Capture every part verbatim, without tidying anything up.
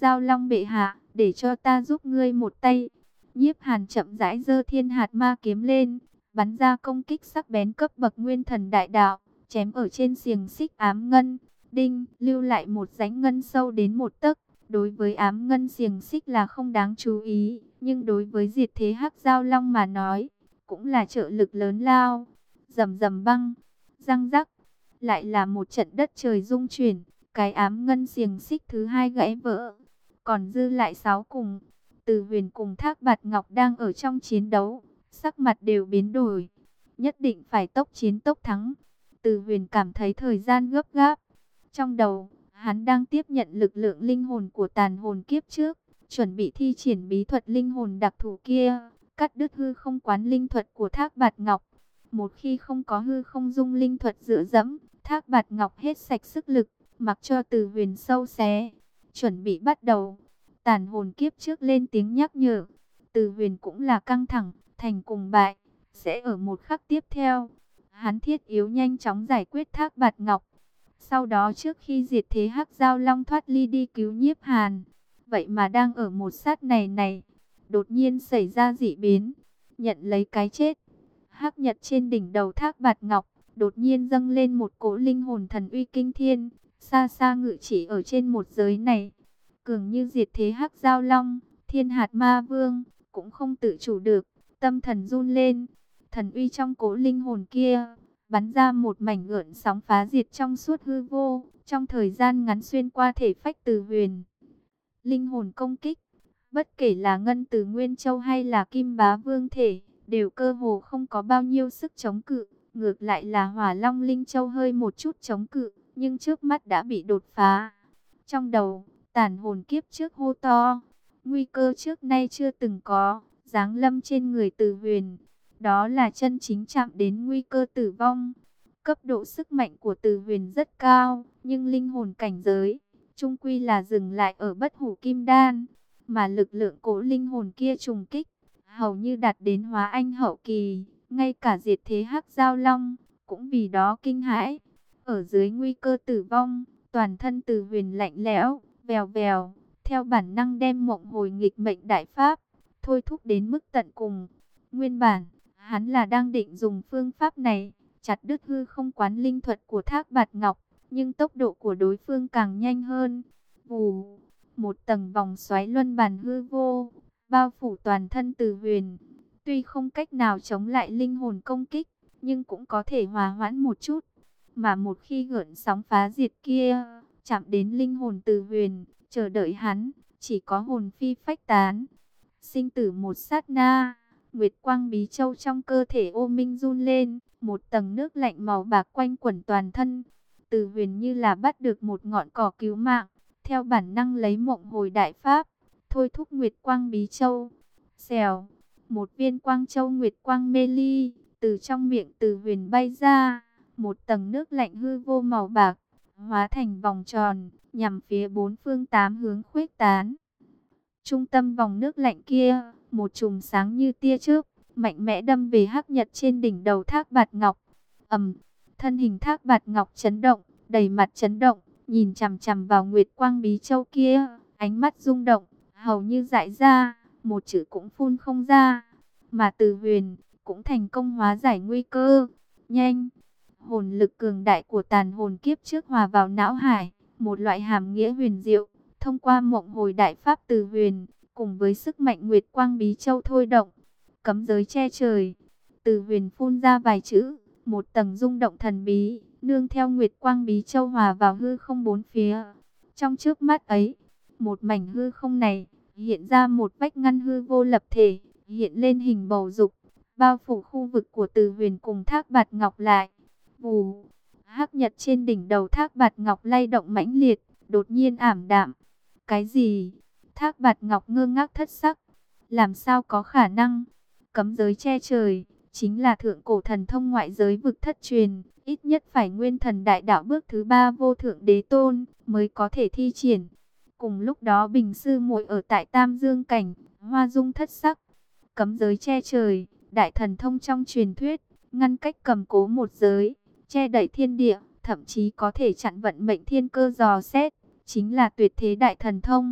Dao Long bệ hạ, để cho ta giúp ngươi một tay. Nhiếp Hàn chậm rãi giơ Thiên Hạt Ma kiếm lên, bắn ra công kích sắc bén cấp bậc Nguyên Thần Đại Đạo, chém ở trên xiềng xích ám ngân. Đinh, lưu lại một rãnh ngân sâu đến một tấc. Đối với ám ngân xiềng xích là không đáng chú ý, nhưng đối với diệt thế hắc Dao Long mà nói, cũng là trợ lực lớn lao. Rầm rầm băng, răng rắc, lại là một trận đất trời rung chuyển, cái ám ngân xiềng xích thứ hai gãy vỡ, còn dư lại sáu cùng. Từ Huyền cùng Thác Bạt Ngọc đang ở trong chiến đấu, sắc mặt đều biến đổi, nhất định phải tốc chiến tốc thắng. Từ Huyền cảm thấy thời gian gấp gáp, trong đầu hắn đang tiếp nhận lực lượng linh hồn của tàn hồn kiếp trước, chuẩn bị thi triển bí thuật linh hồn đặc thù kia, cắt đứt hư không quán linh thuật của Thác Bạt Ngọc. Một khi không có hư không dung linh thuật dựa dẫm, Thác Bạt Ngọc hết sạch sức lực, mặc cho Từ Huyền sâu xé. Chuẩn bị bắt đầu, tàn hồn kiếp trước lên tiếng nhắc nhở. Từ Huyền cũng là căng thẳng, thành cùng bại, sẽ ở một khắc tiếp theo. Hắn thiết yếu nhanh chóng giải quyết Thác Bạt Ngọc. Sau đó trước khi diệt thế hắc Dao Long thoát ly đi cứu Nhiếp Hàn, vậy mà đang ở một sát này này, đột nhiên xảy ra dị biến, nhận lấy cái chết. Hắc nhật trên đỉnh đầu Thác Bạt Ngọc, đột nhiên dâng lên một cỗ linh hồn thần uy kinh thiên, xa xa ngự chỉ ở trên một giới này. Cường như diệt thế hắc Dao Long, Thiên Hạt Ma Vương, cũng không tự chủ được, tâm thần run lên. Thần uy trong cỗ linh hồn kia, bắn ra một mảnh gợn sóng phá diệt trong suốt hư vô, trong thời gian ngắn xuyên qua thể phách Từ Huyền. Linh hồn công kích, bất kể là Ngân Từ Nguyên Châu hay là Kim Bá Vương thể, đều cơ hồ không có bao nhiêu sức chống cự. Ngược lại là Hỏa Long Linh Châu hơi một chút chống cự, nhưng trước mắt đã bị đột phá. Trong đầu, tàn hồn kiếp trước hô to, nguy cơ trước nay chưa từng có, giáng lâm trên người Từ Huyền. Đó là chân chính chạm đến nguy cơ tử vong. Cấp độ sức mạnh của Từ Huyền rất cao, nhưng linh hồn cảnh giới, chung quy là dừng lại ở bất hủ kim đan. Mà lực lượng cỗ linh hồn kia trùng kích, hầu như đạt đến hóa anh hậu kỳ. Ngay cả diệt thế hắc Dao Long, cũng vì đó kinh hãi. Ở dưới nguy cơ tử vong, toàn thân Từ Huyền lạnh lẽo, vèo vèo, theo bản năng đem mộng hồi nghịch mệnh đại pháp, thôi thúc đến mức tận cùng. Nguyên bản, hắn là đang định dùng phương pháp này, chặt đứt hư không quán linh thuật của Thác Bạt Ngọc, nhưng tốc độ của đối phương càng nhanh hơn. Vù, một tầng vòng xoáy luân bàn hư vô, bao phủ toàn thân Từ Huyền. Tuy không cách nào chống lại linh hồn công kích, nhưng cũng có thể hòa hoãn một chút. Mà một khi gợn sóng phá diệt kia chạm đến linh hồn Từ Huyền, chờ đợi hắn, chỉ có hồn phi phách tán. Sinh tử một sát na, Nguyệt Quang Bí Châu trong cơ thể Ô Minh run lên, một tầng nước lạnh màu bạc quanh quẩn toàn thân. Từ Huyền như là bắt được một ngọn cỏ cứu mạng, theo bản năng lấy mộng hồi đại pháp, thôi thúc Nguyệt Quang Bí Châu. Xèo, một viên quang châu Nguyệt Quang mê ly, từ trong miệng Từ Huyền bay ra, một tầng nước lạnh hư vô màu bạc, hóa thành vòng tròn, nhằm phía bốn phương tám hướng khuếch tán. Trung tâm vòng nước lạnh kia, một chùm sáng như tia chớp, mạnh mẽ đâm về hắc nhật trên đỉnh đầu Thác Bạt Ngọc. Ầm, thân hình Thác Bạt Ngọc chấn động, đầy mặt chấn động, nhìn chằm chằm vào Nguyệt Quang Bí Châu kia, ánh mắt rung động, hầu như dại ra, một chữ cũng phun không ra. Mà Từ Huyền cũng thành công hóa giải nguy cơ. Nhanh, hồn lực cường đại của tàn hồn kiếp trước hòa vào não hải, một loại hàm nghĩa huyền diệu, thông qua mộng hồi đại pháp Từ Huyền, cùng với sức mạnh Nguyệt Quang Bí Châu thôi động, cấm giới che trời. Từ Huyền phun ra vài chữ, một tầng rung động thần bí, nương theo Nguyệt Quang Bí Châu hòa vào hư không bốn phía. Trong trước mắt ấy, một mảnh hư không này, hiện ra một vách ngăn hư vô lập thể, hiện lên hình bầu dục, bao phủ khu vực của Từ Huyền cùng Thác Bạt Ngọc lại. Vù, hắc nhật trên đỉnh đầu Thác Bạt Ngọc lay động mãnh liệt, đột nhiên ảm đạm. Cái gì? Thác Bạt Ngọc ngơ ngác thất sắc. Làm sao có khả năng? Cấm giới che trời, chính là thượng cổ thần thông ngoại giới vực thất truyền, ít nhất phải nguyên thần đại đạo bước thứ ba vô thượng đế tôn mới có thể thi triển. Cùng lúc đó Bình sư muội ở tại Tam Dương cảnh, hoa dung thất sắc. Cấm giới che trời, đại thần thông trong truyền thuyết, ngăn cách cầm cố một giới, che đậy thiên địa, thậm chí có thể chặn vận mệnh thiên cơ dò xét, chính là tuyệt thế đại thần thông.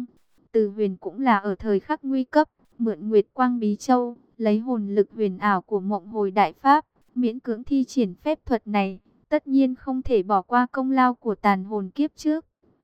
Từ Huyền cũng là ở thời khắc nguy cấp, mượn Nguyệt Quang Bí Châu, lấy hồn lực huyền ảo của Mộng Hồi Đại Pháp, miễn cưỡng thi triển phép thuật này, tất nhiên không thể bỏ qua công lao của tàn hồn kiếp trước.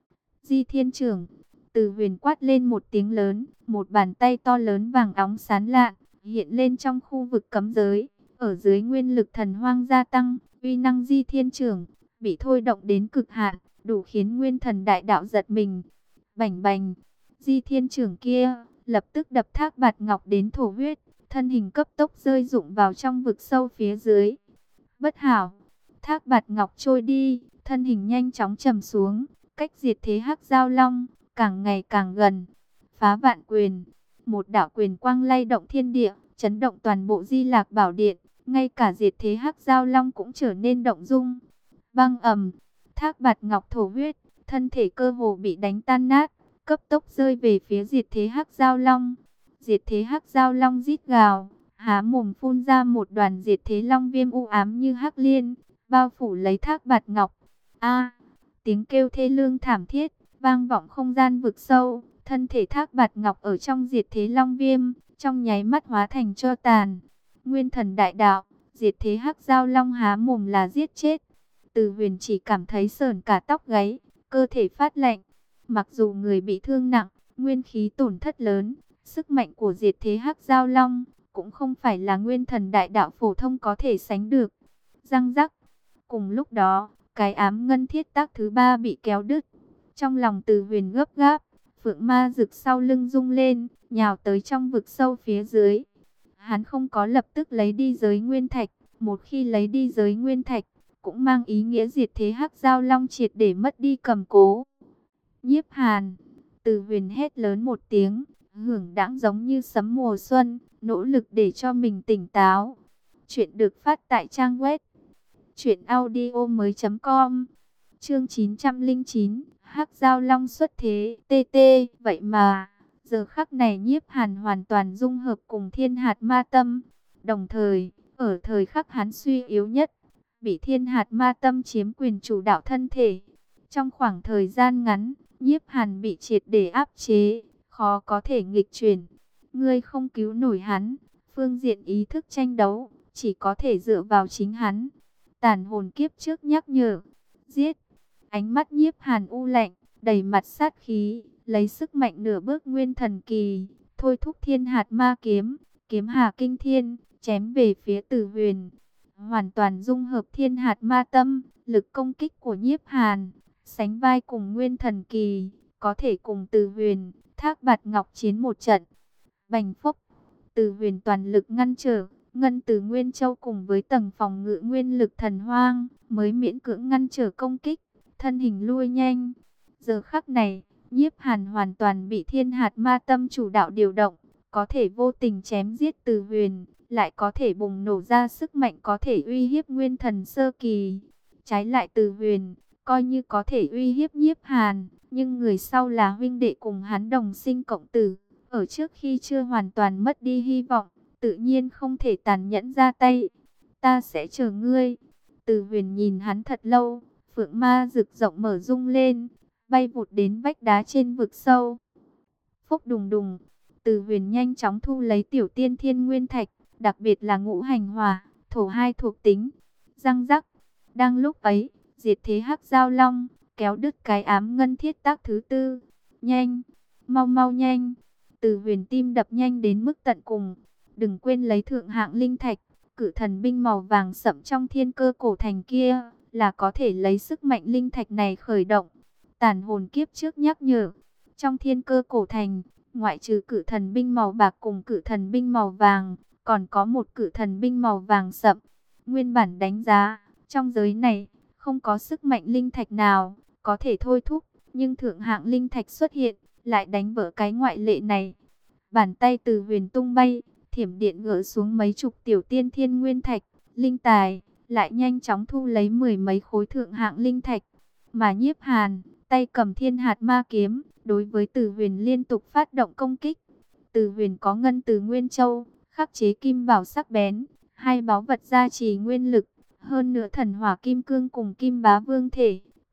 Di Thiên Trưởng, Từ Huyền quát lên một tiếng lớn, một bàn tay to lớn vàng óng sáng lạn hiện lên trong khu vực cấm giới, ở dưới nguyên lực thần hoang gia tăng, uy năng Di Thiên Trưởng bị thôi động đến cực hạn, đủ khiến nguyên thần đại đạo giật mình. Bành bành, Di Thiên Trưởng kia lập tức đập Thác Bạt Ngọc đến thổ huyết, thân hình cấp tốc rơi rụng vào trong vực sâu phía dưới. Bất hảo, Thác Bạt Ngọc trôi đi, thân hình nhanh chóng trầm xuống, cách diệt thế Hắc Giao Long càng ngày càng gần. Phá Vạn Quyền, một đạo quyền quang lay động thiên địa, chấn động toàn bộ Di Lạc Bảo Điện, ngay cả diệt thế Hắc Giao Long cũng trở nên động dung. Băng ầm, Thác Bạt Ngọc thổ huyết, thân thể cơ hồ bị đánh tan nát, cấp tốc rơi về phía diệt thế Hắc Giao Long. Diệt thế Hắc Giao Long rít gào, há mồm phun ra một đoàn diệt thế long viêm u ám như hắc liên, bao phủ lấy Thác Bạt Ngọc. A, tiếng kêu thê lương thảm thiết vang vọng không gian vực sâu, thân thể Thác Bạt Ngọc ở trong diệt thế long viêm, trong nháy mắt hóa thành tro tàn. Nguyên thần đại đạo, diệt thế Hắc Giao Long há mồm là giết chết. Từ Huyền chỉ cảm thấy sởn cả tóc gáy, cơ thể phát lạnh. Mặc dù người bị thương nặng, nguyên khí tổn thất lớn, sức mạnh của diệt thế Hắc Giao Long cũng không phải là nguyên thần đại đạo phổ thông có thể sánh được. Răng rắc, cùng lúc đó, cái ám ngân thiết tác thứ ba bị kéo đứt. Trong lòng Từ Huyền gấp gáp, phượng ma rực sau lưng rung lên, nhào tới trong vực sâu phía dưới. Hắn không có lập tức lấy đi giới nguyên thạch, một khi lấy đi giới nguyên thạch, cũng mang ý nghĩa diệt thế Hắc Giao Long triệt để mất đi cầm cố. Nhiếp Hàn, Từ Huyền hét lớn một tiếng, hưởng đãng giống như sấm mùa xuân, nỗ lực để cho mình tỉnh táo. Chuyện được phát tại trang web truyện audio mới chấm com. Chương chín trăm lẻ chín, Hắc Giao Long xuất thế, tê tê, vậy mà giờ khắc này Nhiếp Hàn hoàn toàn dung hợp cùng Thiên Hạt Ma Tâm, đồng thời, ở thời khắc hắn suy yếu nhất, bị Thiên Hạt Ma Tâm chiếm quyền chủ đạo thân thể. Trong khoảng thời gian ngắn, Nhiếp Hàn bị triệt để áp chế, khó có thể nghịch chuyển. Ngươi không cứu nổi hắn, phương diện ý thức tranh đấu, chỉ có thể dựa vào chính hắn. Tàn hồn kiếp trước nhắc nhở, giết. Ánh mắt Nhiếp Hàn u lạnh, đầy mặt sát khí, lấy sức mạnh nửa bước nguyên thần kỳ, thôi thúc Thiên Hạt Ma Kiếm, kiếm hà kinh thiên, chém về phía Từ Huyền. Hoàn toàn dung hợp Thiên Hạt Ma Tâm, lực công kích của Nhiếp Hàn sánh vai cùng nguyên thần kỳ, có thể cùng Từ Huyền, Thác Bạt Ngọc chiến một trận. Bành phốc, Từ Huyền toàn lực ngăn trở, ngân từ Nguyên Châu cùng với tầng phòng ngự nguyên lực thần hoang, mới miễn cưỡng ngăn trở công kích, thân hình lui nhanh. Giờ khắc này, Nhiếp Hàn hoàn toàn bị Thiên Hạt Ma Tâm chủ đạo điều động, có thể vô tình chém giết Từ Huyền, lại có thể bùng nổ ra sức mạnh có thể uy hiếp nguyên thần sơ kỳ. Trái lại Từ Huyền, coi như có thể uy hiếp Nhiếp Hàn, nhưng người sau là huynh đệ cùng hắn đồng sinh cộng tử, ở trước khi chưa hoàn toàn mất đi hy vọng, tự nhiên không thể tàn nhẫn ra tay. Ta sẽ chờ ngươi. Từ Huyền nhìn hắn thật lâu, phượng ma rực rộng mở rung lên, bay vụt đến vách đá trên vực sâu. Phốc đùng đùng, Từ Huyền nhanh chóng thu lấy tiểu tiên thiên nguyên thạch, đặc biệt là ngũ hành hỏa, thổ hai thuộc tính. Răng rắc, đang lúc ấy, diệt thế Hắc Giao Long kéo đứt cái ám ngân thiết tác thứ tư. Nhanh, mau mau nhanh. Từ Huyền tim đập nhanh đến mức tận cùng. Đừng quên lấy thượng hạng linh thạch, cự thần binh màu vàng sẫm trong thiên cơ cổ thành kia, là có thể lấy sức mạnh linh thạch này khởi động. Tàn hồn kiếp trước nhắc nhở, trong thiên cơ cổ thành, ngoại trừ cự thần binh màu bạc cùng cự thần binh màu vàng, còn có một cự thần binh màu vàng sẫm. Nguyên bản đánh giá, trong giới này, không có sức mạnh linh thạch nào có thể thôi thúc, nhưng thượng hạng linh thạch xuất hiện, lại đánh vỡ cái ngoại lệ này. Bàn tay Từ Huyền tung bay, thiểm điện gỡ xuống mấy chục tiểu tiên thiên nguyên thạch, linh tài, lại nhanh chóng thu lấy mười mấy khối thượng hạng linh thạch. Mà Nhiếp Hàn, tay cầm Thiên Hạt Ma Kiếm, đối với Từ Huyền liên tục phát động công kích. Từ Huyền có ngân từ Nguyên Châu, khắc chế kim bảo sắc bén, hai báu vật gia trì nguyên lực, hơn nữa thần hỏa kim cương cùng kim bá vương thể,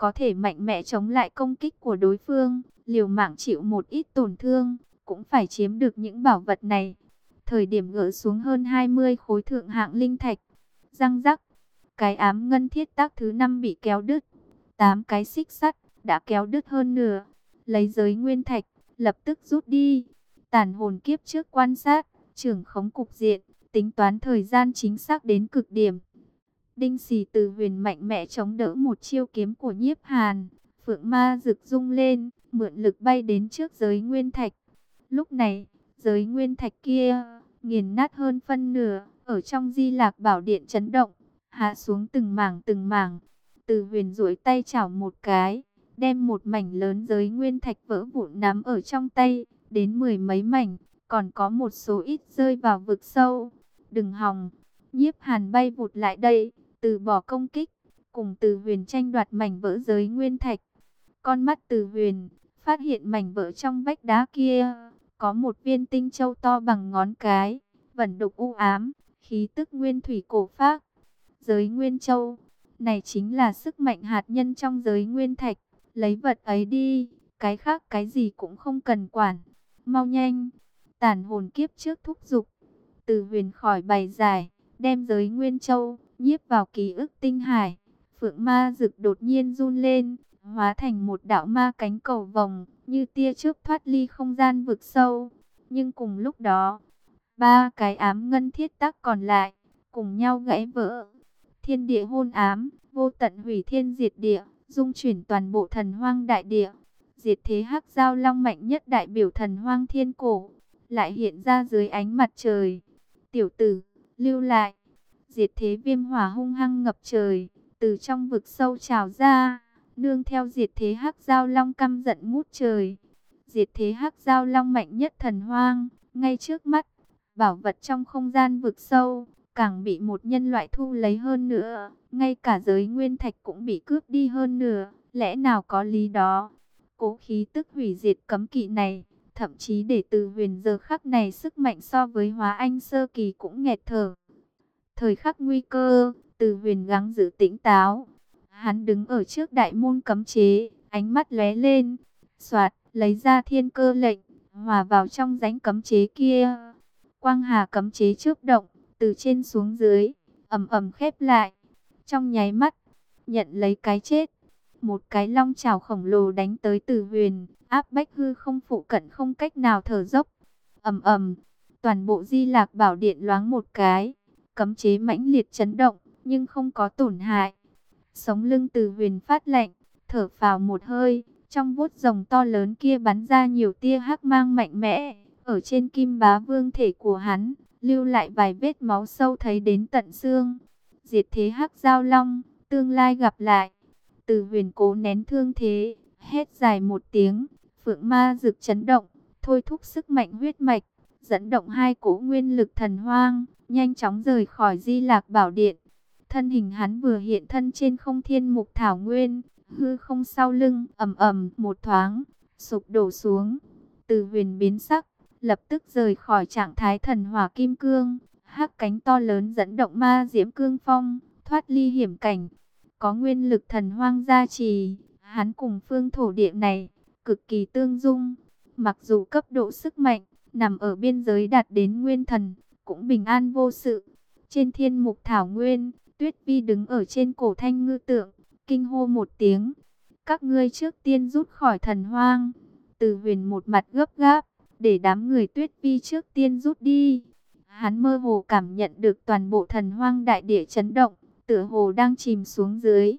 có thể mạnh mẽ chống lại công kích của đối phương, liều mạng chịu một ít tổn thương, cũng phải chiếm được những bảo vật này. Thời điểm gỡ xuống hơn hai mươi khối thượng hạng linh thạch, răng rắc, cái ám ngân thiết tác thứ năm bị kéo đứt, tám cái xích sắt đã kéo đứt hơn nửa, lấy giới nguyên thạch, lập tức rút đi. Tàn hồn kiếp trước quan sát, trưởng khống cục diện, tính toán thời gian chính xác đến cực điểm. Đinh Xì Từ Huyền mạnh mẽ chống đỡ một chiêu kiếm của Nhiếp Hàn, phượng ma rực rung lên, mượn lực bay đến trước giới nguyên thạch. Lúc này, giới nguyên thạch kia nghiền nát hơn phân nửa, ở trong Di Lạc Bảo Điện chấn động, hạ xuống từng mảng từng mảng. Từ Huyền duỗi tay chảo một cái, đem một mảnh lớn giới nguyên thạch vỡ vụn nắm ở trong tay, đến mười mấy mảnh, còn có một số ít rơi vào vực sâu. Đừng hòng! Nhiếp Hàn bay vụt lại đây, từ bỏ công kích, cùng Từ Huyền tranh đoạt mảnh vỡ giới nguyên thạch. Con mắt Từ Huyền phát hiện mảnh vỡ trong vách đá kia, có một viên tinh châu to bằng ngón cái, vẩn đục u ám, khí tức nguyên thủy cổ phác. Giới nguyên châu, này chính là sức mạnh hạt nhân trong giới nguyên thạch, lấy vật ấy đi, cái khác cái gì cũng không cần quản. Mau nhanh! Tàn hồn kiếp trước thúc giục. Từ Huyền khỏi bày giải, đem giới nguyên châu nhiếp vào ký ức tinh hải. Phượng ma rực đột nhiên run lên, hóa thành một đạo ma cánh cầu vồng, như tia chớp thoát ly không gian vực sâu. Nhưng cùng lúc đó, ba cái ám ngân thiết tác còn lại cùng nhau gãy vỡ. Thiên địa hôn ám, vô tận hủy thiên diệt địa, dung chuyển toàn bộ thần hoang đại địa. Diệt thế hắc giao long mạnh nhất đại biểu thần hoang thiên cổ, lại hiện ra dưới ánh mặt trời. Tiểu tử, lưu lại! Diệt thế viêm hỏa hung hăng ngập trời, từ trong vực sâu trào ra, nương theo diệt thế hắc giao long căm giận ngút trời. Diệt thế hắc giao long mạnh nhất thần hoang, ngay trước mắt, bảo vật trong không gian vực sâu, càng bị một nhân loại thu lấy hơn nữa, ngay cả giới nguyên thạch cũng bị cướp đi hơn nữa, lẽ nào có lý đó? Cố khí tức hủy diệt cấm kỵ này, thậm chí để Từ Huyền giờ khắc này sức mạnh so với Hóa Anh sơ kỳ cũng nghẹt thở. Thời khắc nguy cơ, Từ Huyền gắng giữ tỉnh táo. Hắn đứng ở trước đại môn cấm chế, ánh mắt lóe lên, xoạt, lấy ra thiên cơ lệnh, hòa vào trong rãnh cấm chế kia. Quang hà cấm chế chớp động, từ trên xuống dưới, ầm ầm khép lại. Trong nháy mắt, nhận lấy cái chết. Một cái long chảo khổng lồ đánh tới Từ Huyền, áp bách hư không phụ cận không cách nào thở dốc. Ầm ầm, toàn bộ Di Lạc Bảo Điện loáng một cái, cấm chế mãnh liệt chấn động, nhưng không có tổn hại. Sống lưng Từ Huyền phát lạnh, thở phào một hơi, trong vuốt rồng to lớn kia bắn ra nhiều tia hắc mang mạnh mẽ, ở trên kim bá vương thể của hắn, lưu lại vài vết máu sâu thấy đến tận xương. Diệt thế hắc giao long, tương lai gặp lại. Từ Huyền cố nén thương thế, hét dài một tiếng, phượng ma rực chấn động, thôi thúc sức mạnh huyết mạch, dẫn động hai cỗ nguyên lực thần hoang, nhanh chóng rời khỏi Di Lạc Bảo Điện. Thân hình hắn vừa hiện thân trên không thiên mục thảo nguyên, hư không sau lưng ầm ầm một thoáng sụp đổ xuống. Từ Huyền biến sắc, lập tức rời khỏi trạng thái thần hỏa kim cương, hắc cánh to lớn dẫn động ma diễm cương phong, thoát ly hiểm cảnh. Có nguyên lực thần hoang gia trì, hắn cùng phương thổ địa này cực kỳ tương dung. Mặc dù cấp độ sức mạnh nằm ở biên giới đạt đến nguyên thần, cũng bình an vô sự. Trên thiên mục thảo nguyên, Tuyết Vi đứng ở trên cổ thanh ngư tượng, kinh hô một tiếng: các ngươi trước tiên rút khỏi thần hoang. Từ Huyền một mặt gấp gáp, để đám người Tuyết Vi trước tiên rút đi. Hắn mơ hồ cảm nhận được toàn bộ thần hoang đại địa chấn động, tựa hồ đang chìm xuống dưới.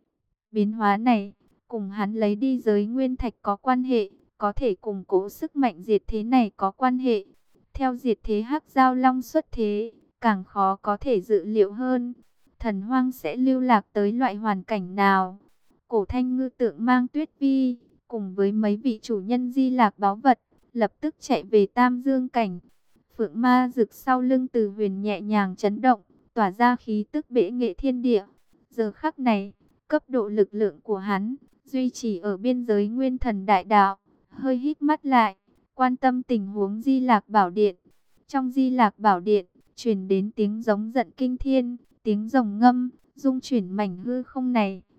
Biến hóa này, cùng hắn lấy đi giới nguyên thạch có quan hệ, có thể củng cố sức mạnh diệt thế này có quan hệ. Theo diệt thế hắc giao long xuất thế, càng khó có thể dự liệu hơn. Thần hoang sẽ lưu lạc tới loại hoàn cảnh nào? Cổ thanh ngư tượng mang Tuyết Vi, cùng với mấy vị chủ nhân Di Lạc báu vật, lập tức chạy về Tam Dương cảnh. Phượng ma rực sau lưng Từ Huyền nhẹ nhàng chấn động, tỏa ra khí tức bệ nghệ thiên địa. Giờ khắc này, cấp độ lực lượng của hắn duy trì ở biên giới nguyên thần đại đạo. Hơi hít mắt lại, quan tâm tình huống Di Lạc Bảo Điện. Trong Di Lạc Bảo Điện, truyền đến tiếng giống giận kinh thiên, tiếng rồng ngâm, rung chuyển mảnh hư không này.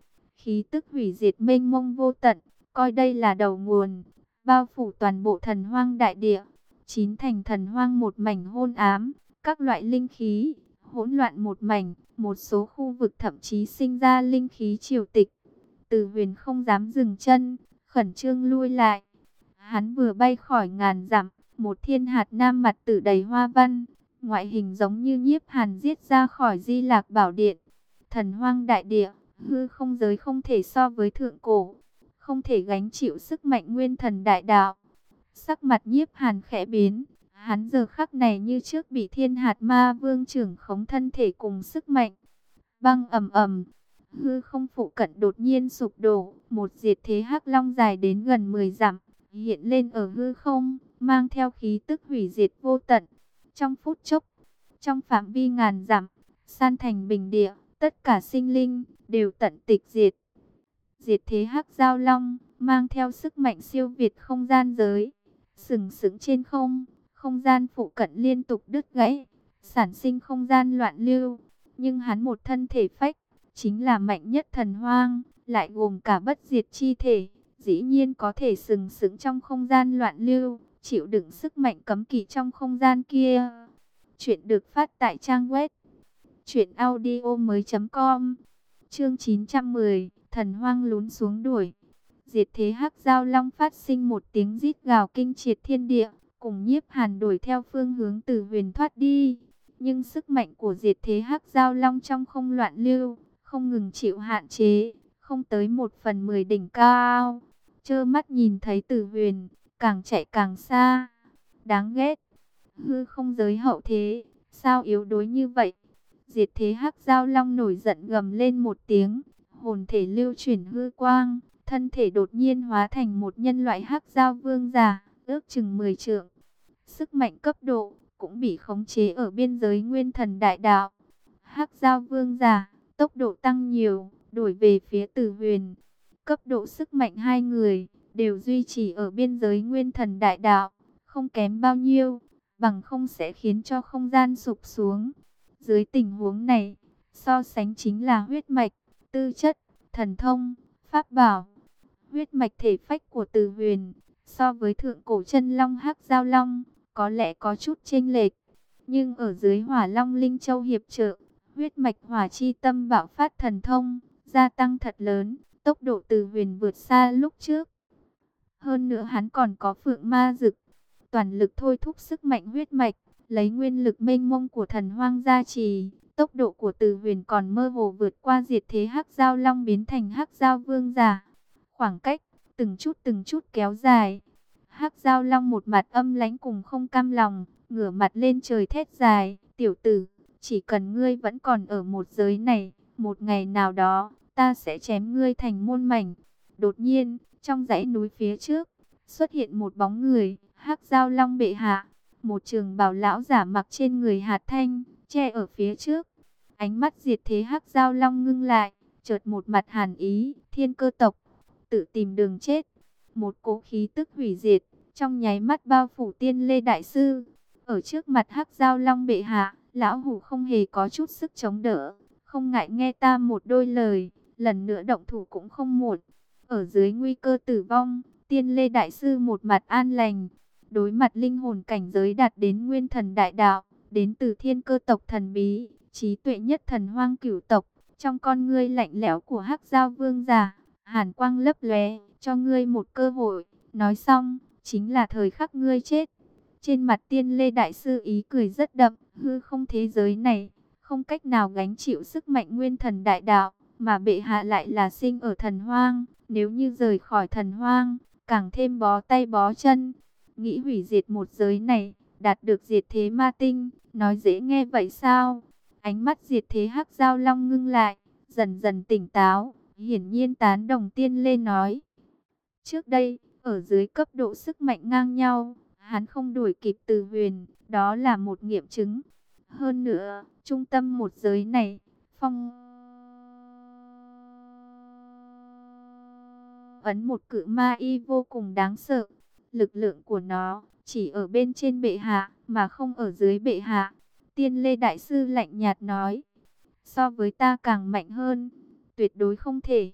khí tức hủy diệt mênh mông vô tận, coi đây là đầu nguồn, bao phủ toàn bộ thần hoang đại địa. Chín thành thần hoang một mảnh hôn ám, các loại linh khí hỗn loạn một mảnh, một số khu vực thậm chí sinh ra linh khí triều tịch. Từ Huyền không dám dừng chân, khẩn trương lui lại. Hắn vừa bay khỏi ngàn dặm, một thiên hạt nam mặt tử đầy hoa văn, ngoại hình giống như Nhiếp Hàn giết ra khỏi Di Lạc Bảo Điện. Thần hoang đại địa, hư không giới không thể so với thượng cổ, không thể gánh chịu sức mạnh nguyên thần đại đạo. Sắc mặt Nhiếp Hàn khẽ biến, hắn giờ khắc này như trước bị thiên hạt ma vương trưởng khống thân thể cùng sức mạnh. Băng ầm ầm, hư không phụ cận đột nhiên sụp đổ, một diệt thế hắc long dài đến gần mười dặm, hiện lên ở hư không, mang theo khí tức hủy diệt vô tận. Trong phút chốc, trong phạm vi ngàn dặm, san thành bình địa, tất cả sinh linh đều tận tịch diệt. Diệt thế hắc giao long mang theo sức mạnh siêu việt không gian giới, sừng sững trên không, không gian phụ cận liên tục đứt gãy, sản sinh không gian loạn lưu. Nhưng hắn một thân thể phách, chính là mạnh nhất thần hoang, lại gồm cả bất diệt chi thể, dĩ nhiên có thể sừng sững trong không gian loạn lưu, chịu đựng sức mạnh cấm kỵ trong không gian kia. Chuyện được phát tại trang web truyện audio mới.com. Chương chín trăm mười, thần hoang lún xuống đuổi. Diệt thế hắc giao long phát sinh một tiếng rít gào kinh triệt thiên địa, cùng Nhiếp Hàn đuổi theo phương hướng Từ Huyền thoát đi. Nhưng sức mạnh của diệt thế hắc giao long trong không loạn lưu, không ngừng chịu hạn chế, không tới một phần mười đỉnh cao. Trơ mắt nhìn thấy Từ Huyền càng chạy càng xa. Đáng ghét, hư không giới hậu thế, sao yếu đuối như vậy? Diệt thế hắc giao long nổi giận gầm lên một tiếng, hồn thể lưu chuyển hư quang, thân thể đột nhiên hóa thành một nhân loại hắc giao vương giả, ước chừng mười trượng. Sức mạnh cấp độ cũng bị khống chế ở biên giới nguyên thần đại đạo. Hắc giao vương giả, tốc độ tăng nhiều, đuổi về phía Từ Huyền. Cấp độ sức mạnh hai người đều duy trì ở biên giới nguyên thần đại đạo, không kém bao nhiêu, bằng không sẽ khiến cho không gian sụp xuống. Dưới tình huống này, so sánh chính là huyết mạch, tư chất, thần thông, pháp bảo. Huyết mạch thể phách của Từ Huyền so với thượng cổ chân long hắc giao long có lẽ có chút chênh lệch, nhưng ở dưới Hỏa Long Linh Châu hiệp trợ, huyết mạch hỏa chi tâm bạo phát thần thông gia tăng thật lớn, tốc độ Từ Huyền vượt xa lúc trước. Hơn nữa hắn còn có Phượng Ma Dực, toàn lực thôi thúc sức mạnh huyết mạch, lấy nguyên lực mênh mông của thần hoang gia trì, tốc độ của Từ Huyền còn mơ hồ vượt qua diệt thế hắc giao long biến thành hắc giao vương giả. Khoảng cách từng chút từng chút kéo dài. Hắc giao long một mặt âm lãnh cùng không cam lòng, ngửa mặt lên trời thét dài, "Tiểu tử, chỉ cần ngươi vẫn còn ở một giới này, một ngày nào đó, ta sẽ chém ngươi thành muôn mảnh." Đột nhiên, trong dãy núi phía trước, xuất hiện một bóng người, hắc giao long bệ hạ. Một trường bào lão giả mặc trên người hạt thanh, che ở phía trước. Ánh mắt diệt thế hắc giao long ngưng lại, chợt một mặt hàn ý, "Thiên Cơ tộc, tự tìm đường chết." Một cỗ khí tức hủy diệt, trong nháy mắt bao phủ Tiên Lê Đại Sư. Ở trước mặt hắc giao long bệ hạ, lão hủ không hề có chút sức chống đỡ. Không ngại nghe ta một đôi lời, lần nữa động thủ cũng không muộn. Ở dưới nguy cơ tử vong, Tiên Lê Đại Sư một mặt an lành. Đối mặt linh hồn cảnh giới đạt đến nguyên thần đại đạo, đến từ Thiên Cơ tộc thần bí, trí tuệ nhất thần hoang cửu tộc. Trong con ngươi lạnh lẽo của hắc giao vương giả, hàn quang lấp lóe, "Cho ngươi một cơ hội." Nói xong, chính là thời khắc ngươi chết. Trên mặt Tiên Lê Đại Sư ý cười rất đậm, hư không thế giới này không cách nào gánh chịu sức mạnh nguyên thần đại đạo, mà bệ hạ lại là sinh ở thần hoang, nếu như rời khỏi thần hoang, càng thêm bó tay bó chân. Nghĩ hủy diệt một giới này, đạt được diệt thế ma tinh, nói dễ nghe vậy sao? Ánh mắt diệt thế hắc giao long ngưng lại, dần dần tỉnh táo, hiển nhiên tán đồng Tiên Lê nói. Trước đây, ở dưới cấp độ sức mạnh ngang nhau, hắn không đuổi kịp Từ Huyền, đó là một nghiệm chứng. Hơn nữa, trung tâm một giới này, phong ấn một cự ma y vô cùng đáng sợ. Lực lượng của nó chỉ ở bên trên bệ hạ, mà không ở dưới bệ hạ. Tiên Lê Đại Sư lạnh nhạt nói, "So với ta càng mạnh hơn, tuyệt đối không thể."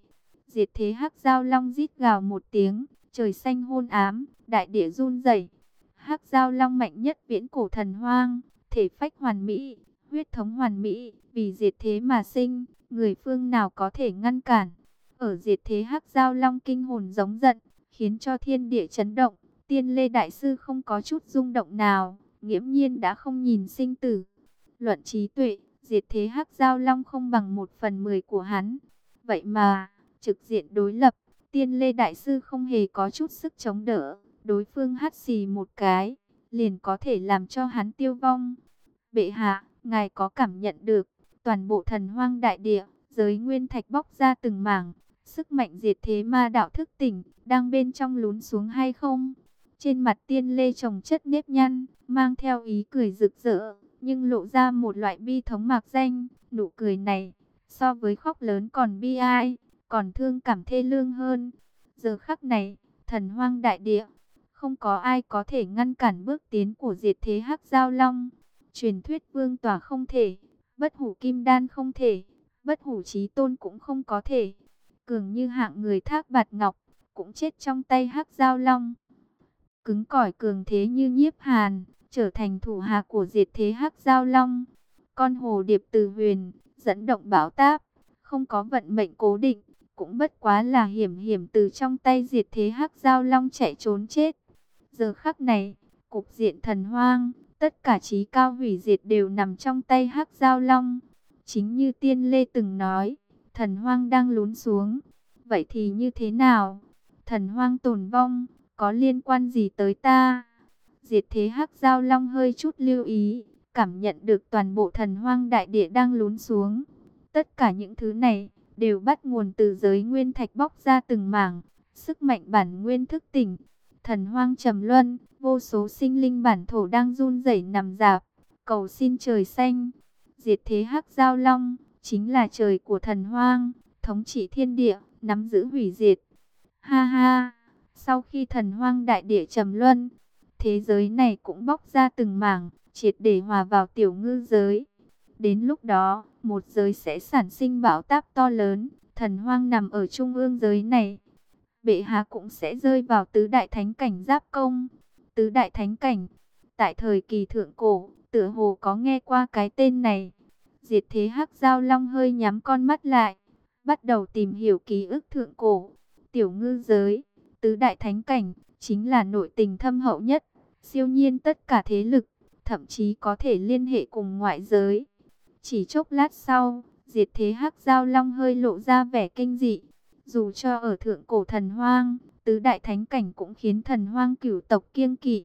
Diệt thế hắc giao long rít gào một tiếng, trời xanh hôn ám, đại địa run rẩy. Hắc giao long mạnh nhất viễn cổ thần hoang, thể phách hoàn mỹ, huyết thống hoàn mỹ, vì diệt thế mà sinh, người phương nào có thể ngăn cản. Ở diệt thế hắc giao long kinh hồn giống giận, khiến cho thiên địa chấn động. Tiên Lê Đại Sư không có chút rung động nào, nghiễm nhiên đã không nhìn sinh tử. Luận trí tuệ, diệt thế hắc giao long không bằng một phần mười của hắn. Vậy mà, trực diện đối lập, Tiên Lê Đại Sư không hề có chút sức chống đỡ. Đối phương hắt xì một cái, liền có thể làm cho hắn tiêu vong. Bệ hạ, ngài có cảm nhận được, toàn bộ thần hoang đại địa, giới nguyên thạch bóc ra từng mảng, sức mạnh diệt thế ma đạo thức tỉnh, đang bên trong lún xuống hay không? Trên mặt Tiên Lê chồng chất nếp nhăn, mang theo ý cười rực rỡ, nhưng lộ ra một loại bi thống mạc danh. Nụ cười này, so với khóc lớn còn bi ai, còn thương cảm thê lương hơn. Giờ khắc này, thần hoang đại địa, không có ai có thể ngăn cản bước tiến của diệt thế hắc giao long. Truyền thuyết vương tỏa không thể, bất hủ kim đan không thể, bất hủ chí tôn cũng không có thể. Cường như hạng người Thác Bạt Ngọc, cũng chết trong tay hắc giao long. Cứng cỏi cường thế như Nhiếp Hàn, trở thành thủ hạ của diệt thế hắc giao long. Con hồ điệp từ huyền, dẫn động bão táp, không có vận mệnh cố định, cũng bất quá là hiểm hiểm từ trong tay diệt thế hắc giao long chạy trốn chết. Giờ khắc này, cục diện thần hoang, tất cả trí cao hủy diệt đều nằm trong tay hắc giao long. Chính như Tiên Lê từng nói, thần hoang đang lún xuống. Vậy thì như thế nào? Thần hoang tồn vong, có liên quan gì tới ta? Diệt thế hắc giao long hơi chút lưu ý, cảm nhận được toàn bộ thần hoang đại địa đang lún xuống. Tất cả những thứ này, đều bắt nguồn từ giới nguyên thạch bóc ra từng mảng, sức mạnh bản nguyên thức tỉnh. Thần hoang trầm luân, vô số sinh linh bản thổ đang run rẩy nằm rạp, cầu xin trời xanh. Diệt thế hắc giao long, chính là trời của thần hoang, thống trị thiên địa, nắm giữ hủy diệt. Ha ha, sau khi thần hoang đại địa trầm luân, thế giới này cũng bóc ra từng mảng, triệt để hòa vào tiểu ngư giới. Đến lúc đó, một giới sẽ sản sinh bão táp to lớn, thần hoang nằm ở trung ương giới này. Bệ hạ cũng sẽ rơi vào tứ đại thánh cảnh giáp công. Tứ đại thánh cảnh, tại thời kỳ thượng cổ, tựa hồ có nghe qua cái tên này. Diệt thế hắc giao long hơi nhắm con mắt lại, bắt đầu tìm hiểu ký ức thượng cổ. Tiểu ngư giới, tứ đại thánh cảnh, chính là nội tình thâm hậu nhất, siêu nhiên tất cả thế lực, thậm chí có thể liên hệ cùng ngoại giới. Chỉ chốc lát sau, diệt thế hắc giao long hơi lộ ra vẻ kinh dị. Dù cho ở thượng cổ thần hoang, tứ đại thánh cảnh cũng khiến thần hoang cửu tộc kiêng kỵ.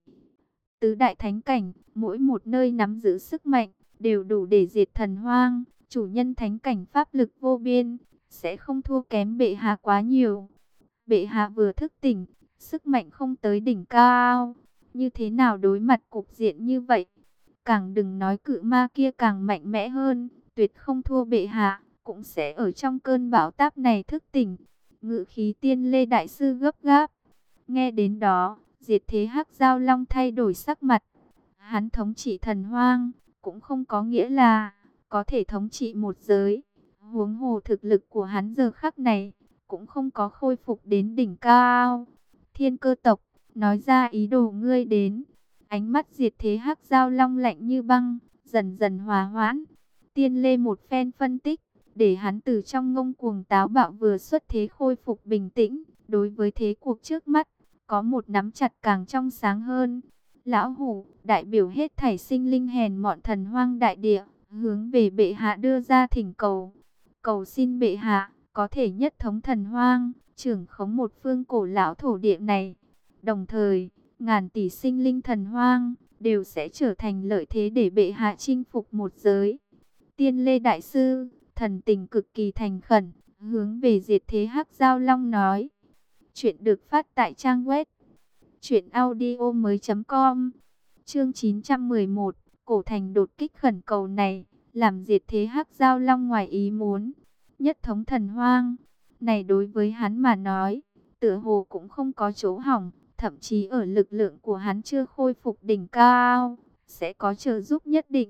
Tứ đại thánh cảnh, mỗi một nơi nắm giữ sức mạnh, đều đủ để diệt thần hoang. Chủ nhân thánh cảnh pháp lực vô biên, sẽ không thua kém bệ hạ quá nhiều. Bệ hạ vừa thức tỉnh, sức mạnh không tới đỉnh cao. Như thế nào đối mặt cục diện như vậy? Càng đừng nói cự ma kia càng mạnh mẽ hơn, tuyệt không thua bệ hạ, cũng sẽ ở trong cơn bão táp này thức tỉnh. Ngự khí Tiên Lê Đại Sư gấp gáp. Nghe đến đó, diệt thế hắc giao long thay đổi sắc mặt. Hắn thống trị thần hoang, cũng không có nghĩa là có thể thống trị một giới. Huống hồ thực lực của hắn giờ khắc này, cũng không có khôi phục đến đỉnh cao. Thiên Cơ tộc, nói ra ý đồ ngươi đến. Ánh mắt diệt thế hắc giao long lạnh như băng, dần dần hòa hoãn. Tiên Lê một phen phân tích, để hắn từ trong ngông cuồng táo bạo vừa xuất thế khôi phục bình tĩnh. Đối với thế cuộc trước mắt, có một nắm chặt càng trong sáng hơn. Lão hủ, đại biểu hết thảy sinh linh hèn mọn thần hoang đại địa, hướng về bệ hạ đưa ra thỉnh cầu. Cầu xin bệ hạ, có thể nhất thống thần hoang, trưởng khống một phương cổ lão thổ địa này. Đồng thời, ngàn tỷ sinh linh thần hoang, đều sẽ trở thành lợi thế để bệ hạ chinh phục một giới. Tiên Lê Đại Sư, thần tình cực kỳ thành khẩn, hướng về diệt thế hắc giao long nói. Chuyện được phát tại trang web truyện audio mới chấm com. Chương chín trăm mười một, cổ thành đột kích khẩn cầu này, làm diệt thế hắc giao long ngoài ý muốn. Nhất thống thần hoang, này đối với hắn mà nói, tựa hồ cũng không có chỗ hỏng, thậm chí ở lực lượng của hắn chưa khôi phục đỉnh cao, sẽ có trợ giúp nhất định.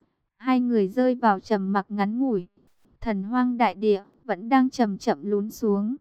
Hai người rơi vào trầm mặc ngắn ngủi. Thần hoang đại địa vẫn đang chậm chậm lún xuống.